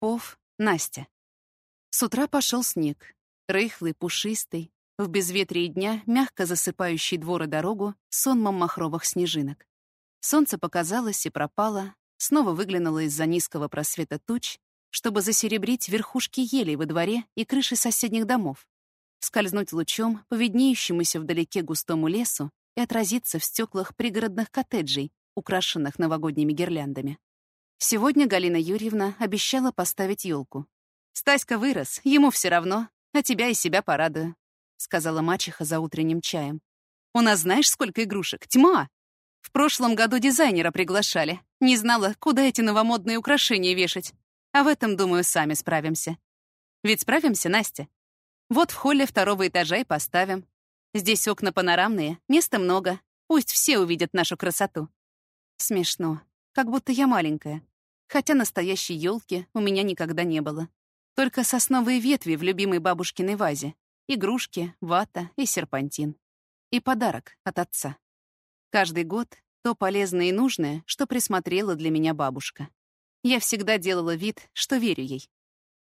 Попов, Настя. С утра пошел снег. Рыхлый, пушистый, в безветрие дня мягко засыпающий двор и дорогу сонмом махровых снежинок. Солнце показалось и пропало, снова выглянуло из-за низкого просвета туч, чтобы засеребрить верхушки елей во дворе и крыши соседних домов, скользнуть лучом по виднеющемуся вдалеке густому лесу и отразиться в стеклах пригородных коттеджей, украшенных новогодними гирляндами. Сегодня Галина Юрьевна обещала поставить елку. «Стаська вырос, ему все равно, а тебя и себя порадую», — сказала мачеха за утренним чаем. «У нас знаешь, сколько игрушек? Тьма! В прошлом году дизайнера приглашали. Не знала, куда эти новомодные украшения вешать. А в этом, думаю, сами справимся. Ведь справимся, Настя? Вот в холле 2-го этажа и поставим. Здесь окна панорамные, места много. Пусть все увидят нашу красоту». Смешно. Как будто я маленькая. Хотя настоящей елки у меня никогда не было. Только сосновые ветви в любимой бабушкиной вазе, игрушки, вата и серпантин. И подарок от отца. Каждый год то полезное и нужное, что присмотрела для меня бабушка. Я всегда делала вид, что верю ей.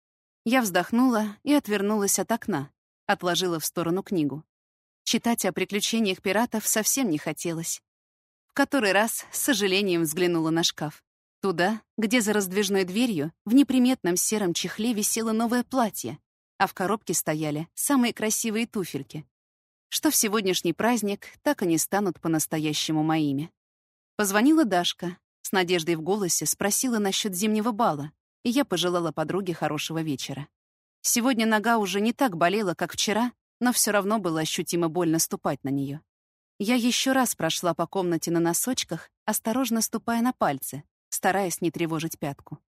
Я вздохнула и отвернулась от окна, отложила в сторону книгу. Читать о приключениях пиратов совсем не хотелось. В который раз с сожалением взглянула на шкаф. Туда, где за раздвижной дверью в неприметном сером чехле висело новое платье, а в коробке стояли самые красивые туфельки, что в сегодняшний праздник так и не станут по-настоящему моими. Позвонила Дашка, с надеждой в голосе спросила насчет зимнего бала, и я пожелала подруге хорошего вечера. Сегодня нога уже не так болела, как вчера, но все равно было ощутимо больно ступать на нее. Я еще раз прошла по комнате на носочках, осторожно ступая на пальцы, стараясь не тревожить пятку.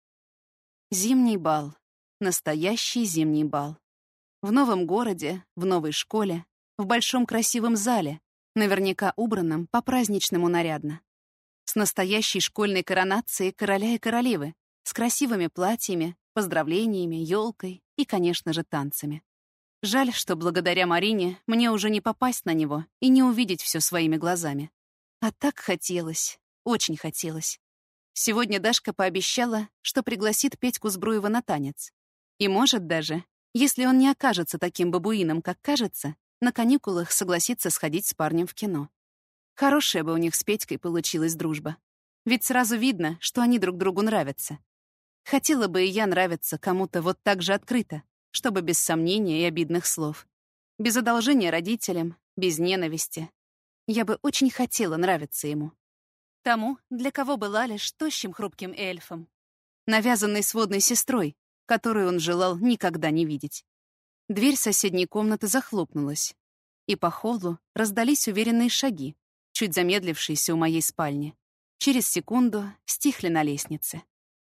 Зимний бал. Настоящий зимний бал. В новом городе, в новой школе, в большом красивом зале, наверняка убранном по-праздничному нарядно. С настоящей школьной коронацией короля и королевы, с красивыми платьями, поздравлениями, елкой и, конечно же, танцами. Жаль, что благодаря Марине мне уже не попасть на него и не увидеть все своими глазами. А так хотелось, очень хотелось. Сегодня Дашка пообещала, что пригласит Петьку Збруева на танец. И может даже, если он не окажется таким бабуином, как кажется, на каникулах согласится сходить с парнем в кино. Хорошая бы у них с Петькой получилась дружба. Ведь сразу видно, что они друг другу нравятся. Хотела бы и я нравиться кому-то вот так же открыто, чтобы без сомнения и обидных слов. Без одолжения родителям, без ненависти. Я бы очень хотела нравиться ему. Тому, для кого была лишь тощим хрупким эльфом, навязанной сводной сестрой, которую он желал никогда не видеть. Дверь соседней комнаты захлопнулась, и по холлу раздались уверенные шаги, чуть замедлившиеся у моей спальни. Через секунду стихли на лестнице.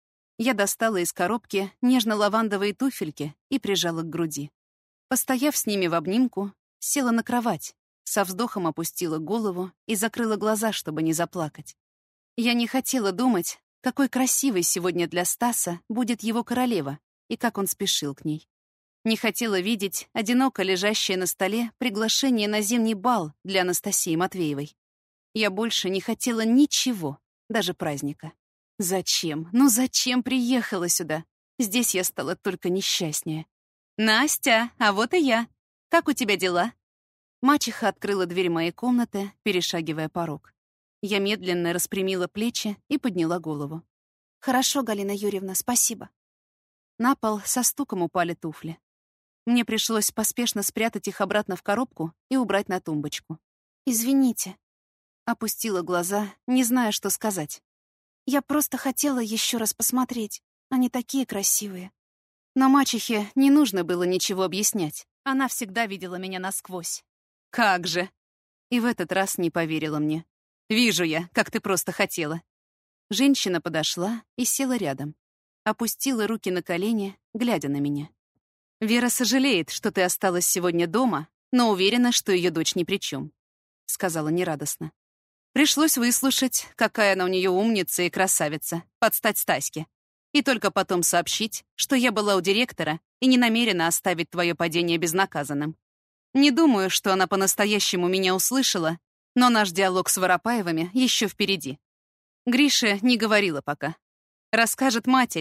Я достала из коробки нежно-лавандовые туфельки и прижала к груди. Постояв с ними в обнимку, села на кровать, со вздохом опустила голову и закрыла глаза, чтобы не заплакать. Я не хотела думать, какой красивой сегодня для Стаса будет его королева и как он спешил к ней. Не хотела видеть одиноко лежащее на столе приглашение на зимний бал для Анастасии Матвеевой. Я больше не хотела ничего, даже праздника. Зачем? Ну зачем приехала сюда? Здесь я стала только несчастнее. «Настя, а вот и я. Как у тебя дела?» Мачеха открыла дверь моей комнаты, перешагивая порог. Я медленно распрямила плечи и подняла голову. «Хорошо, Галина Юрьевна, спасибо». На пол со стуком упали туфли. Мне пришлось поспешно спрятать их обратно в коробку и убрать на тумбочку. «Извините». Опустила глаза, не зная, что сказать. «Я просто хотела еще раз посмотреть. Они такие красивые». Но мачехе не нужно было ничего объяснять. Она всегда видела меня насквозь. «Как же!» И в этот раз не поверила мне. «Вижу я, как ты просто хотела». Женщина подошла и села рядом. Опустила руки на колени, глядя на меня. «Вера сожалеет, что ты осталась сегодня дома, но уверена, что ее дочь ни при чем», — сказала нерадостно. Пришлось выслушать, какая она у нее умница и красавица, под стать Стаське. И только потом сообщить, что я была у директора и не намерена оставить твое падение безнаказанным. Не думаю, что она по-настоящему меня услышала, но наш диалог с Воропаевыми еще впереди. Гриша не говорила пока. Расскажет матери,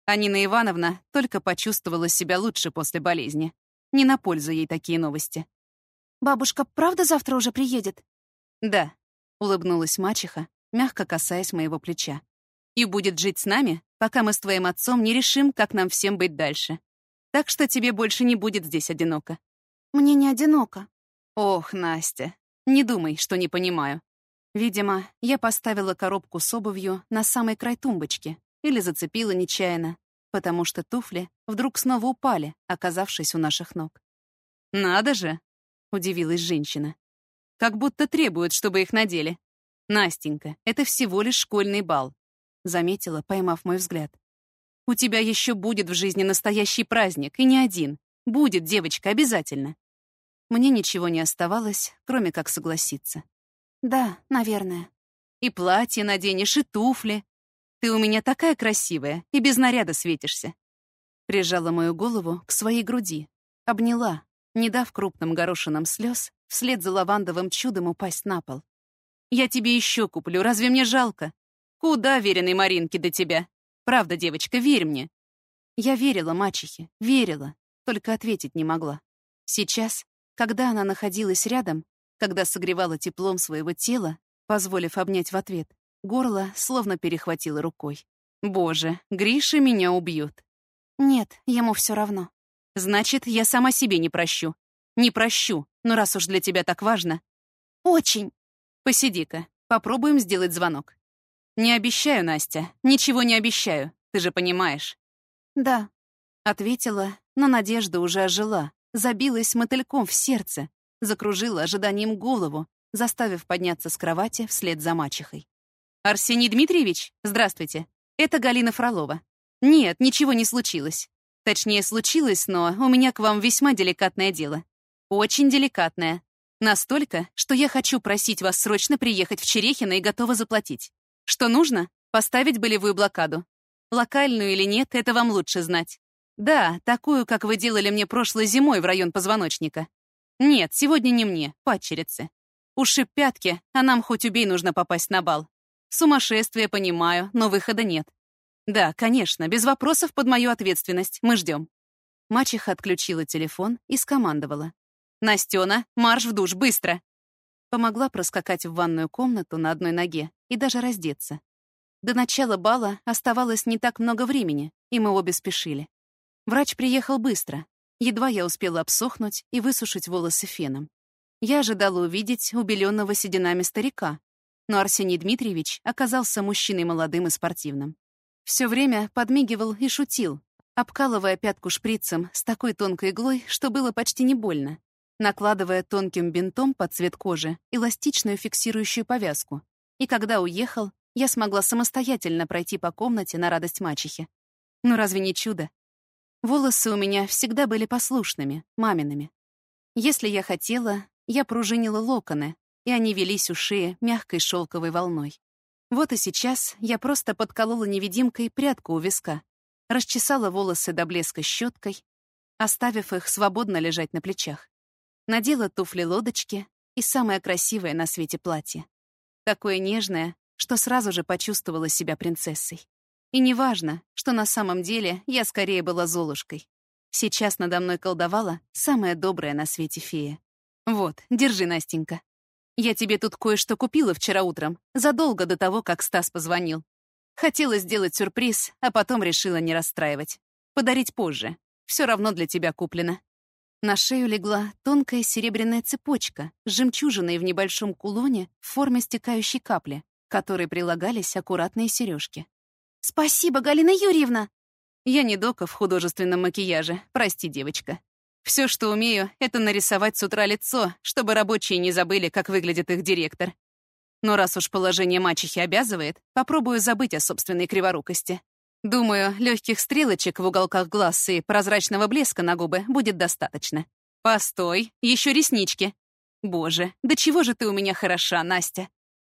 А Нина Ивановна только почувствовала себя лучше после болезни. Не на пользу ей такие новости. «Бабушка правда завтра уже приедет?» «Да», — улыбнулась мачеха, мягко касаясь моего плеча. «И будет жить с нами, пока мы с твоим отцом не решим, как нам всем быть дальше. Так что тебе больше не будет здесь одиноко». «Мне не одиноко». «Ох, Настя, не думай, что не понимаю. Видимо, я поставила коробку с обувью на самый край тумбочки или зацепила нечаянно, потому что туфли вдруг снова упали, оказавшись у наших ног. «Надо же!» — удивилась женщина. «Как будто требуют, чтобы их надели. Настенька, это всего лишь школьный бал», — заметила, поймав мой взгляд. «У тебя еще будет в жизни настоящий праздник, и не один. Будет, девочка, обязательно». Мне ничего не оставалось, кроме как согласиться. «Да, наверное». «И платье наденешь, и туфли. Ты у меня такая красивая, и без наряда светишься». Прижала мою голову к своей груди, обняла, не дав крупным горошинам слез вслед за лавандовым чудом упасть на пол. «Я тебе еще куплю, разве мне жалко? Куда веренной Маринке до тебя? Правда, девочка, верь мне». Я верила мачехе, верила, только ответить не могла. Сейчас, когда она находилась рядом, когда согревала теплом своего тела, позволив обнять в ответ, горло словно перехватило рукой. «Боже, Гриша меня убьет». «Нет, ему все равно». «Значит, я сама себе не прощу. Не прощу, но раз уж для тебя так важно...» «Очень». «Посиди-ка, попробуем сделать звонок». «Не обещаю, Настя, ничего не обещаю, ты же понимаешь». «Да», — ответила, но надежда уже ожила, забилась мотыльком в сердце, закружила ожиданием голову, заставив подняться с кровати вслед за мачехой. «Арсений Дмитриевич, здравствуйте. Это Галина Фролова. Нет, ничего не случилось. Точнее, случилось, но у меня к вам весьма деликатное дело. Очень деликатное. Настолько, что я хочу просить вас срочно приехать в Черехино и готова заплатить. Что нужно? Поставить болевую блокаду. Локальную или нет, это вам лучше знать. Да, такую, как вы делали мне прошлой зимой в район позвоночника. Нет, сегодня не мне, падчерице. Ушиб пятки, а нам хоть убей нужно попасть на бал. Сумасшествие, понимаю, но выхода нет. Да, конечно, без вопросов под мою ответственность. Мы ждем. Мачеха отключила телефон и скомандовала. «Настена, марш в душ, быстро!» Помогла проскакать в ванную комнату на одной ноге и даже раздеться. До начала бала оставалось не так много времени, и мы обе спешили. Врач приехал быстро. Едва я успела обсохнуть и высушить волосы феном. Я ожидала увидеть убеленного сединами старика, но Арсений Дмитриевич оказался мужчиной молодым и спортивным. Все время подмигивал и шутил, обкалывая пятку шприцем с такой тонкой иглой, что было почти не больно, накладывая тонким бинтом под цвет кожи эластичную фиксирующую повязку. И когда уехал, я смогла самостоятельно пройти по комнате на радость мачехи. Ну разве не чудо? Волосы у меня всегда были послушными, мамиными. Если я хотела, я пружинила локоны, и они велись у шеи мягкой шелковой волной. Вот и сейчас я просто подколола невидимкой прядку у виска, расчесала волосы до блеска щеткой, оставив их свободно лежать на плечах. Надела туфли-лодочки и самое красивое на свете платье. Такое нежное, что сразу же почувствовала себя принцессой. И неважно, что на самом деле я скорее была Золушкой. Сейчас надо мной колдовала самая добрая на свете фея. Вот, держи, Настенька. Я тебе тут кое-что купила вчера утром, задолго до того, как Стас позвонил. Хотела сделать сюрприз, а потом решила не расстраивать. Подарить позже. Все равно для тебя куплено. На шею легла тонкая серебряная цепочка с жемчужиной в небольшом кулоне в форме стекающей капли, к которой прилагались аккуратные сережки. «Спасибо, Галина Юрьевна!» Я не дока в художественном макияже, прости, девочка. Все, что умею, это нарисовать с утра лицо, чтобы рабочие не забыли, как выглядит их директор. Но раз уж положение мачехи обязывает, попробую забыть о собственной криворукости. Думаю, легких стрелочек в уголках глаз и прозрачного блеска на губы будет достаточно. Постой, еще реснички. Боже, да чего же ты у меня хороша, Настя?